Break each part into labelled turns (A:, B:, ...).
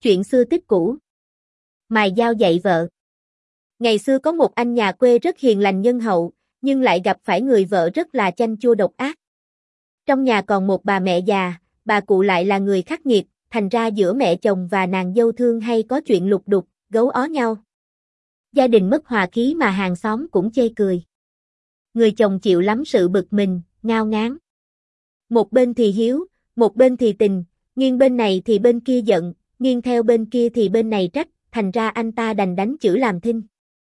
A: Chuyện xưa tích cũ. Mài dao dạy vợ. Ngày xưa có một anh nhà quê rất hiền lành nhân hậu, nhưng lại gặp phải người vợ rất là chanh chua độc ác. Trong nhà còn một bà mẹ già, bà cụ lại là người khắc nghiệt, thành ra giữa mẹ chồng và nàng dâu thương hay có chuyện lục đục, gấu ó nhau. Gia đình mất hòa khí mà hàng xóm cũng chê cười. Người chồng chịu lắm sự bực mình, ngao ngán. Một bên thì hiếu, một bên thì tình, nghiêng bên này thì bên kia giận, nghiêng theo bên kia thì bên này trách, thành ra anh ta đành đánh chữ làm thinh.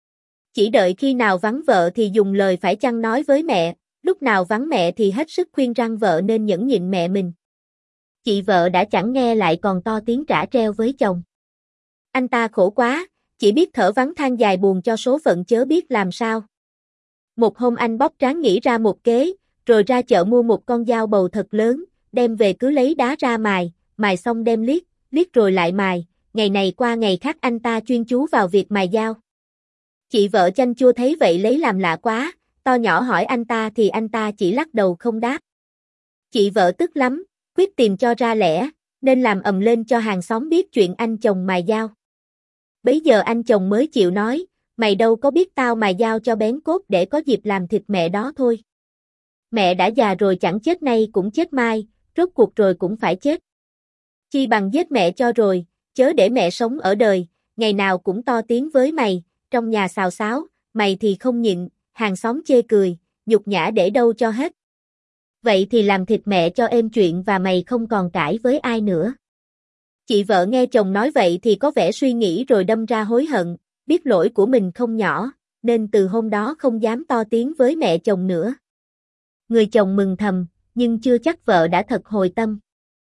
A: Chỉ đợi khi nào vắng vợ thì dùng lời phải chăng nói với mẹ, lúc nào vắng mẹ thì hết sức khuyên răn vợ nên nhẫn nhịn mẹ mình. Chị vợ đã chẳng nghe lại còn to tiếng trả treo với chồng. Anh ta khổ quá, chỉ biết thở vắng than dài buồn cho số phận chớ biết làm sao. Một hôm anh bóc trán nghĩ ra một kế, rồi ra chợ mua một con dao bầu thật lớn, đem về cứ lấy đá ra mài, mài xong đem liếc, liếc rồi lại mài, ngày này qua ngày khác anh ta chuyên chú vào việc mài dao. Chị vợ chanh chua thấy vậy lấy làm lạ quá, to nhỏ hỏi anh ta thì anh ta chỉ lắc đầu không đáp. Chị vợ tức lắm, quyết tìm cho ra lẽ, nên làm ầm lên cho hàng xóm biết chuyện anh chồng mài dao. Bấy giờ anh chồng mới chịu nói, mày đâu có biết tao mài dao cho bén cốt để có dịp làm thịt mẹ đó thôi. Mẹ đã già rồi chẳng chết nay cũng chết mai, rốt cuộc rồi cũng phải chết. Chi bằng giết mẹ cho rồi, chớ để mẹ sống ở đời, ngày nào cũng to tiếng với mày, trong nhà xào xáo, mày thì không nhịn, hàng xóm chê cười, nhục nhã để đâu cho hết. Vậy thì làm thịt mẹ cho êm chuyện và mày không còn cãi với ai nữa. Chị vợ nghe chồng nói vậy thì có vẻ suy nghĩ rồi đâm ra hối hận, biết lỗi của mình không nhỏ, nên từ hôm đó không dám to tiếng với mẹ chồng nữa. Người chồng mừng thầm, nhưng chưa chắc vợ đã thật hồi tâm.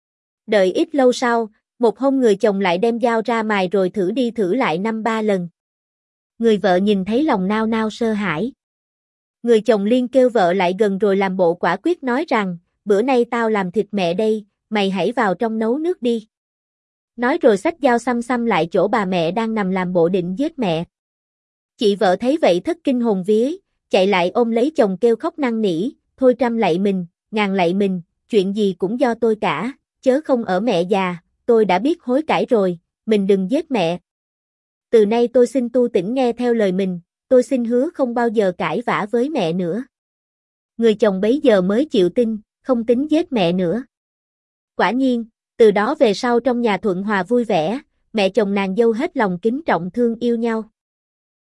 A: Đợi ít lâu sau, một hôm người chồng lại đem dao ra mài rồi thử đi thử lại 5-3 lần. Người vợ nhìn thấy lòng nao nao sơ hãi. Người chồng liên kêu vợ lại gần rồi làm bộ quả quyết nói rằng, bữa nay tao làm thịt mẹ đây, mày hãy vào trong nấu nước đi. Nói rồi xách dao xăm xăm lại chỗ bà mẹ đang nằm làm bộ định giết mẹ. Chị vợ thấy vậy thất kinh hồn vía, chạy lại ôm lấy chồng kêu khóc năn nỉ, thôi trăm lạy mình, ngàn lạy mình, chuyện gì cũng do tôi cả, chớ không ở mẹ già, tôi đã biết hối cải rồi, mình đừng giết mẹ. Từ nay tôi xin tu tỉnh nghe theo lời mình, tôi xin hứa không bao giờ cãi vã với mẹ nữa. Người chồng bấy giờ mới chịu tin, không tính giết mẹ nữa. Quả nhiên, từ đó về sau trong nhà thuận hòa vui vẻ, mẹ chồng nàng dâu hết lòng kính trọng thương yêu nhau.